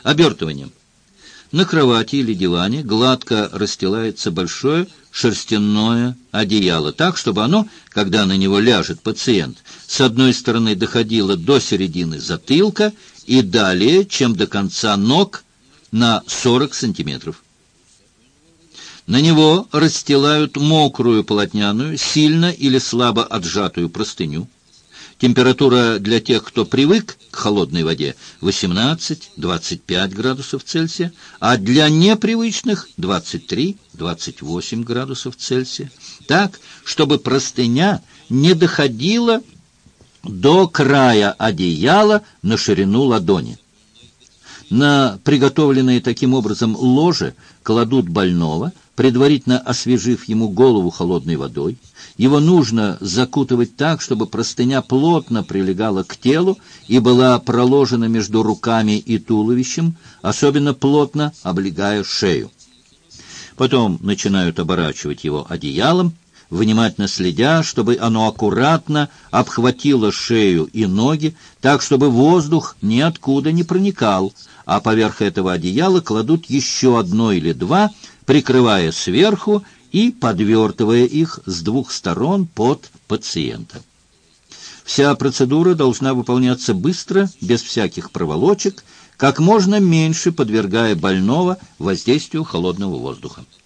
Обертывание. На кровати или диване гладко расстилается большое шерстяное одеяло, так, чтобы оно, когда на него ляжет пациент, с одной стороны доходило до середины затылка и далее, чем до конца ног, на 40 сантиметров. На него расстилают мокрую полотняную, сильно или слабо отжатую простыню. Температура для тех, кто привык к холодной воде, 18-25 градусов Цельсия, а для непривычных 23-28 градусов Цельсия. Так, чтобы простыня не доходила до края одеяла на ширину ладони. На приготовленные таким образом ложе кладут больного, предварительно освежив ему голову холодной водой. Его нужно закутывать так, чтобы простыня плотно прилегала к телу и была проложена между руками и туловищем, особенно плотно облегая шею. Потом начинают оборачивать его одеялом, внимательно следя, чтобы оно аккуратно обхватило шею и ноги, так, чтобы воздух ниоткуда не проникал, а поверх этого одеяла кладут еще одно или два, прикрывая сверху и подвертывая их с двух сторон под пациента. Вся процедура должна выполняться быстро, без всяких проволочек, как можно меньше подвергая больного воздействию холодного воздуха.